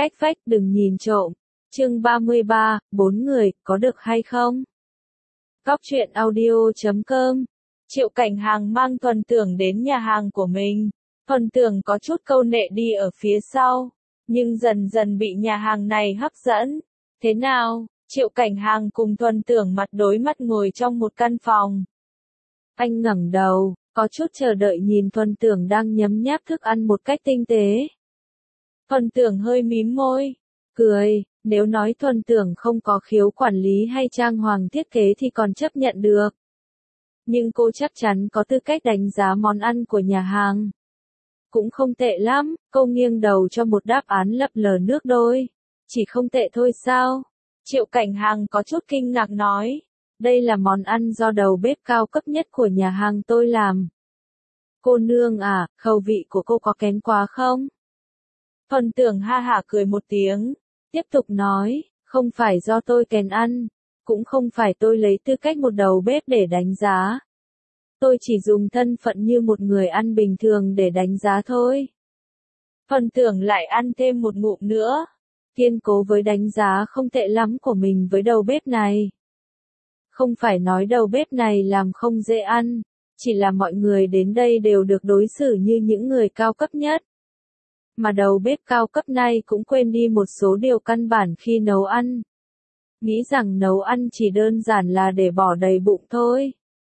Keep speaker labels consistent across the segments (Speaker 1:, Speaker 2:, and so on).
Speaker 1: cách vách đừng nhìn trộm. Chương 33, 4 người, có được hay không? Góc truyện audio.com. Triệu Cảnh Hàng mang Thuần Tưởng đến nhà hàng của mình. Thuần Tưởng có chút câu nệ đi ở phía sau, nhưng dần dần bị nhà hàng này hấp dẫn. Thế nào? Triệu Cảnh Hàng cùng Thuần Tưởng mặt đối mắt ngồi trong một căn phòng. Anh ngẩng đầu, có chút chờ đợi nhìn Thuần Tưởng đang nhấm nháp thức ăn một cách tinh tế. Thuần Tưởng hơi mím môi, cười, nếu nói Thuần Tưởng không có khiếu quản lý hay trang hoàng thiết kế thì còn chấp nhận được. Nhưng cô chắc chắn có tư cách đánh giá món ăn của nhà hàng. Cũng không tệ lắm, cô nghiêng đầu cho một đáp án lập lờ nước đôi. Chỉ không tệ thôi sao? Triệu Cảnh Hàng có chút kinh ngạc nói. Đây là món ăn do đầu bếp cao cấp nhất của nhà hàng tôi làm. Cô nương à, khẩu vị của cô có kén quá không? Thuần Tưởng ha hả cười một tiếng, tiếp tục nói, không phải do tôi kén ăn, cũng không phải tôi lấy tư cách một đầu bếp để đánh giá. Tôi chỉ dùng thân phận như một người ăn bình thường để đánh giá thôi. Thuần Tưởng lại ăn thêm một ngụm nữa, kiên cố với đánh giá không tệ lắm của mình với đầu bếp này. Không phải nói đầu bếp này làm không dễ ăn, chỉ là mọi người đến đây đều được đối xử như những người cao cấp nhất. Mà đầu bếp cao cấp này cũng quên đi một số điều căn bản khi nấu ăn. Nghĩ rằng nấu ăn chỉ đơn giản là để bỏ đầy bụng thôi.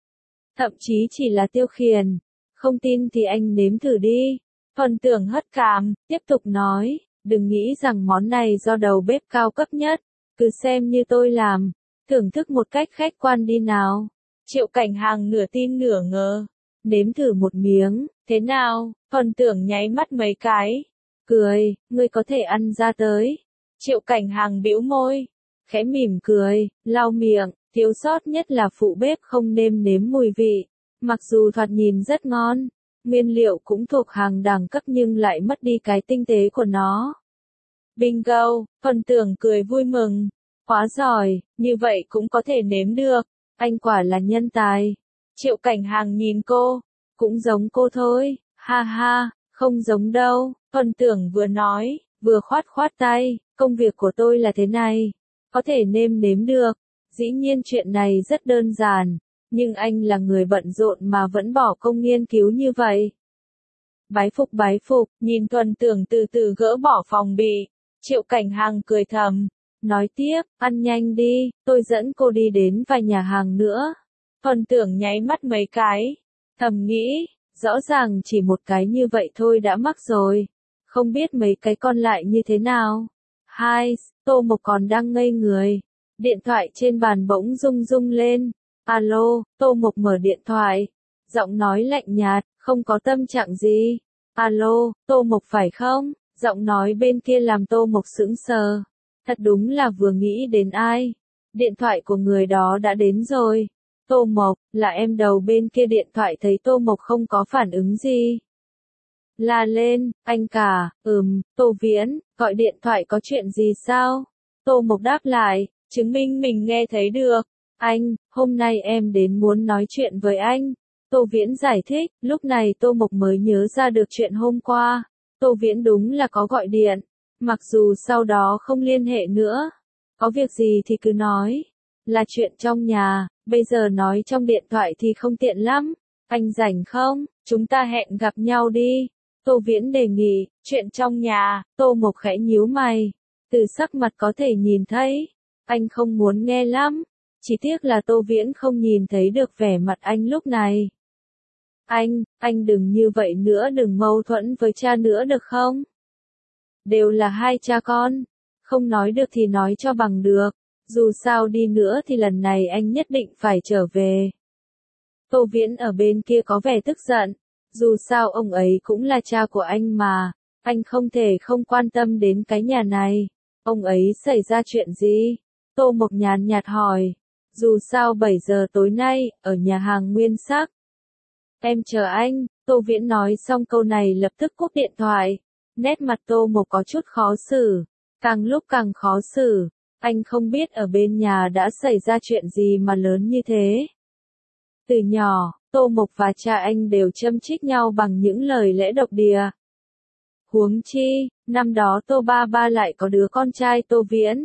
Speaker 1: Thậm chí chỉ là tiêu khiển. Không tin thì anh nếm thử đi. Thuần Tưởng hất cằm, tiếp tục nói, đừng nghĩ rằng món này do đầu bếp cao cấp nhất, cứ xem như tôi làm, thưởng thức một cách khách quan đi nào. Triệu Cảnh Hàng nửa tin nửa ngờ, nếm thử một miếng, thế nào? Thuần Tưởng nháy mắt mấy cái, cười, ngươi có thể ăn ra tới. Triệu Cảnh Hàng bĩu môi, khẽ mỉm cười, lau miệng, thiếu sót nhất là phụ bếp không nêm nếm mùi vị. Mặc dù thoạt nhìn rất ngon, nguyên liệu cũng thuộc hàng đẳng cấp nhưng lại mất đi cái tinh tế của nó. Bingo, Thuần Tưởng cười vui mừng, quá giỏi, như vậy cũng có thể nếm được, anh quả là nhân tài. Triệu Cảnh Hàng nhìn cô, cũng giống cô thôi, ha ha, không giống đâu. Thuần Tưởng vừa nói, vừa khoát khoát tay, công việc của tôi là thế này, có thể nêm nếm được. Dĩ nhiên chuyện này rất đơn giản, nhưng anh là người bận rộn mà vẫn bỏ công nghiên cứu như vậy. Bái phục, nhìn Thuần Tưởng từ từ gỡ bỏ phòng bị, Triệu Cảnh Hàng cười thầm, nói tiếp, ăn nhanh đi, tôi dẫn cô đi đến vài nhà hàng nữa. Thuần Tưởng nháy mắt mấy cái, thầm nghĩ, rõ ràng chỉ một cái như vậy thôi đã mắc rồi, không biết mấy cái còn lại như thế nào. Hai, Tô Mộc còn đang ngây người, điện thoại trên bàn bỗng rung rung lên. Alo, Tô Mộc mở điện thoại, giọng nói lạnh nhạt, không có tâm trạng gì. Alo, Tô Mộc phải không? Giọng nói bên kia làm Tô Mộc sững sờ. Thật đúng là vừa nghĩ đến ai. Điện thoại của người đó đã đến rồi. Tô Mộc, là em đầu bên kia điện thoại thấy Tô Mộc không có phản ứng gì. La lên, anh cả, Tô Viễn, gọi điện thoại có chuyện gì sao? Tô Mộc đáp lại, chứng minh mình nghe thấy được. Anh, hôm nay em đến muốn nói chuyện với anh. Tô Viễn giải thích, lúc này Tô Mộc mới nhớ ra được chuyện hôm qua. Tô Viễn đúng là có gọi điện, mặc dù sau đó không liên hệ nữa. Có việc gì thì cứ nói, là chuyện trong nhà, bây giờ nói trong điện thoại thì không tiện lắm. Anh rảnh không? Chúng ta hẹn gặp nhau đi. Tô Viễn đề nghị, chuyện trong nhà. Tô Mộc khẽ nhíu mày, từ sắc mặt có thể nhìn thấy, anh không muốn nghe lắm. Chỉ tiếc là Tô Viễn không nhìn thấy được vẻ mặt anh lúc này. Anh đừng như vậy nữa, đừng mâu thuẫn với cha nữa được không? Đều là hai cha con, không nói được thì nói cho bằng được, dù sao đi nữa thì lần này anh nhất định phải trở về. Tô Viễn ở bên kia có vẻ tức giận, dù sao ông ấy cũng là cha của anh mà, anh không thể không quan tâm đến cái nhà này. Ông ấy xảy ra chuyện gì? Tô Mộc nhàn nhạt hỏi. Dù sao 7 giờ tối nay, ở nhà hàng Nguyên Sắc. Em chờ anh, Tô Viễn nói xong câu này lập tức cúp điện thoại. Nét mặt Tô Mộc có chút khó xử, càng lúc càng khó xử. Anh không biết ở bên nhà đã xảy ra chuyện gì mà lớn như thế. Từ nhỏ, Tô Mộc và cha anh đều châm chích nhau bằng những lời lẽ độc địa. Huống chi, Năm đó Tô Ba Ba lại có đứa con trai Tô Viễn.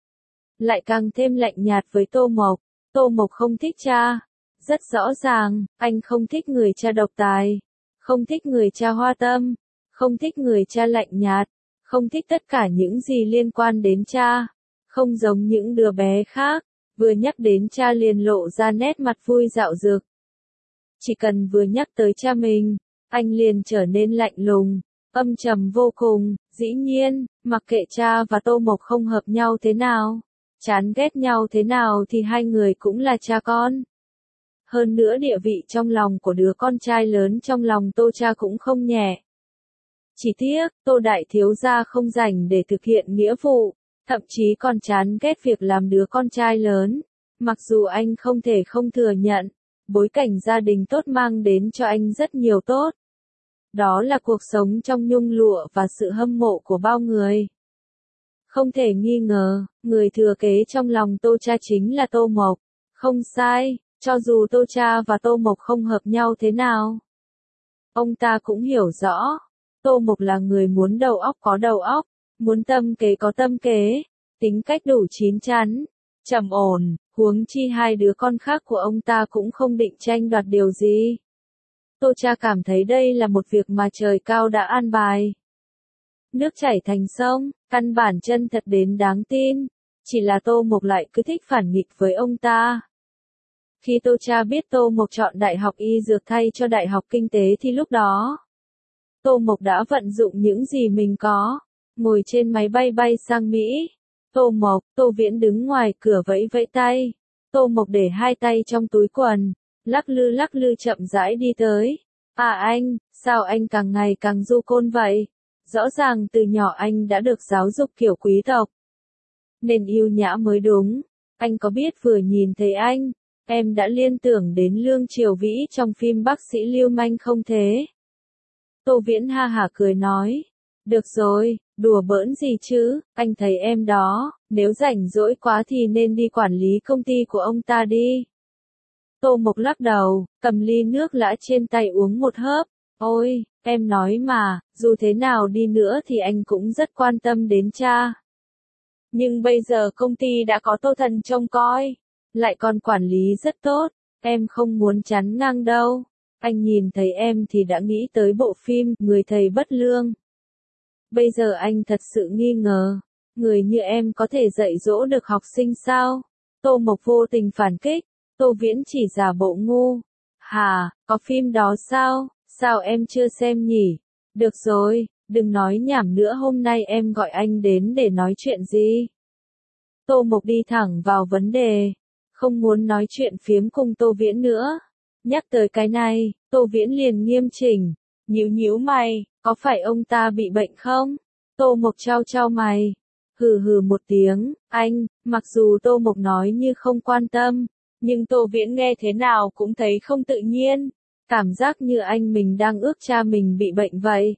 Speaker 1: Lại càng thêm lạnh nhạt với Tô Mộc. Tô Mộc không thích cha. Rất rõ ràng, anh không thích người cha độc tài. Không thích người cha hoa tâm. Không thích người cha lạnh nhạt. Không thích tất cả những gì liên quan đến cha. Không giống những đứa bé khác, vừa nhắc đến cha liền lộ ra nét mặt vui dạo dực. Chỉ cần vừa nhắc tới cha mình, anh liền trở nên lạnh lùng, âm trầm vô cùng. Dĩ nhiên, mặc kệ cha và Tô Mộc không hợp nhau thế nào, chán ghét nhau thế nào thì hai người cũng là cha con. Hơn nữa địa vị trong lòng của đứa con trai lớn trong lòng Tô cha cũng không nhẹ. Chỉ tiếc, Tô đại thiếu gia không rảnh để thực hiện nghĩa vụ, thậm chí còn chán ghét việc làm đứa con trai lớn. Mặc dù anh không thể không thừa nhận, bối cảnh gia đình tốt mang đến cho anh rất nhiều tốt. Đó là cuộc sống trong nhung lụa và sự hâm mộ của bao người. Không thể nghi ngờ, người thừa kế trong lòng Tô cha chính là Tô Mộc. Không sai, cho dù Tô cha và Tô Mộc không hợp nhau thế nào, ông ta cũng hiểu rõ, Tô Mộc là người muốn đầu óc có đầu óc, muốn tâm kế có tâm kế, tính cách đủ chín chắn, trầm ổn, huống chi hai đứa con khác của ông ta cũng không định tranh đoạt điều gì. Tô cha cảm thấy đây là một việc mà trời cao đã an bài. Nước chảy thành sông, căn bản chân thật đến đáng tin, chỉ là Tô Mộc lại cứ thích phản nghịch với ông ta. Khi Tô cha biết Tô Mộc chọn Đại học Y Dược thay cho Đại học Kinh tế thì lúc đó, Tô Mộc đã vận dụng những gì mình có, ngồi trên máy bay bay sang Mỹ. Tô Mộc, Tô Viễn đứng ngoài cửa vẫy vẫy tay. Tô Mộc để hai tay trong túi quần, lắc lư chậm rãi đi tới. À anh, sao anh càng ngày càng du côn vậy? Rõ ràng từ nhỏ anh đã được giáo dục kiểu quý tộc. Nên yêu nhã mới đúng. Anh có biết vừa nhìn thấy anh, em đã liên tưởng đến Lương Triều Vĩ trong phim Bác sĩ Lưu Manh không thế? Tô Viễn ha hả cười nói. Được rồi, đùa bỡn gì chứ, anh thấy em đó, nếu rảnh rỗi quá thì nên đi quản lý công ty của ông ta đi. Tô Mộc lắc đầu, cầm ly nước lã trên tay uống một hớp. Ôi, em nói mà, dù thế nào đi nữa thì anh cũng rất quan tâm đến cha. Nhưng bây giờ công ty đã có Tô Thần trông coi, lại còn quản lý rất tốt, em không muốn chán ngang đâu. Anh nhìn thấy em thì đã nghĩ tới bộ phim Người thầy bất lương. Bây giờ anh thật sự nghi ngờ, người như em có thể dạy dỗ được học sinh sao? Tô Mộc vô tình phản kích, Tô Viễn chỉ giả bộ ngu. Hà, có phim đó sao? Sao em chưa xem nhỉ? Được rồi, đừng nói nhảm nữa, hôm nay em gọi anh đến để nói chuyện gì? Tô Mộc đi thẳng vào vấn đề, không muốn nói chuyện phiếm cùng Tô Viễn nữa. Nhắc tới cái này, Tô Viễn liền nghiêm chỉnh, nhíu mày, có phải ông ta bị bệnh không? Tô Mộc trao mày, hừ một tiếng, anh, mặc dù Tô Mộc nói như không quan tâm, nhưng Tô Viễn nghe thế nào cũng thấy không tự nhiên, cảm giác như anh mình đang ước cha mình bị bệnh vậy.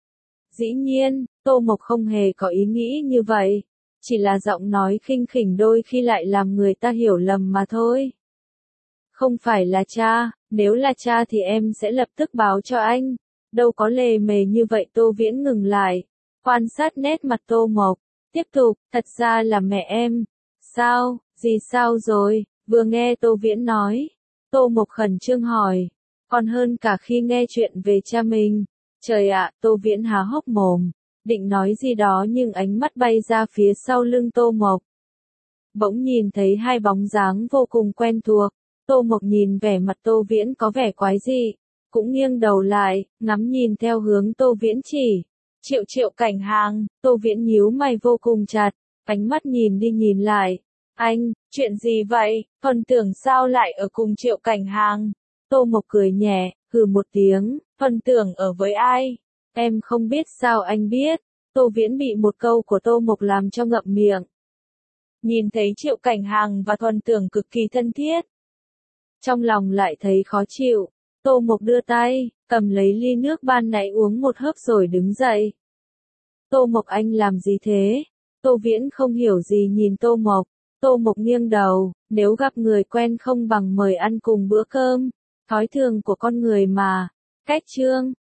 Speaker 1: Dĩ nhiên, Tô Mộc không hề có ý nghĩ như vậy, chỉ là giọng nói khinh khỉnh đôi khi lại làm người ta hiểu lầm mà thôi. Không phải là cha, nếu là cha thì em sẽ lập tức báo cho anh. Đâu có lề mề như vậy. Tô Viễn ngừng lại, quan sát nét mặt Tô Mộc, tiếp tục, thật ra là mẹ em. Sao, sao rồi? Vừa nghe Tô Viễn nói, Tô Mộc khẩn trương hỏi, còn hơn cả khi nghe chuyện về cha mình. Trời ạ, Tô Viễn há hốc mồm, định nói gì đó nhưng ánh mắt bay ra phía sau lưng Tô Mộc. Bỗng nhìn thấy hai bóng dáng vô cùng quen thuộc. Tô Mộc nhìn vẻ mặt Tô Viễn có vẻ quái dị, cũng nghiêng đầu lại, ngắm nhìn theo hướng Tô Viễn chỉ. Triệu Cảnh Hàng, Tô Viễn nhíu mày vô cùng chặt, ánh mắt nhìn đi nhìn lại. Anh, chuyện gì vậy, còn tưởng sao lại ở cùng Triệu Cảnh Hàng? Tô Mộc cười nhẹ, hừ một tiếng, phần tưởng ở với ai? Em không biết sao anh biết? Tô Viễn bị một câu của Tô Mộc làm cho ngậm miệng. Nhìn thấy Triệu Cảnh Hàng và Thuần Tưởng cực kỳ thân thiết, trong lòng lại thấy khó chịu. Tô Mộc đưa tay, cầm lấy ly nước ban nãy uống một hớp rồi đứng dậy. Tô Mộc anh làm gì thế? Tô Viễn không hiểu gì nhìn Tô Mộc. Tô Mộc nghiêng đầu, nếu gặp người quen không bằng mời ăn cùng bữa cơm. Thói thường của con người mà. Cách chương,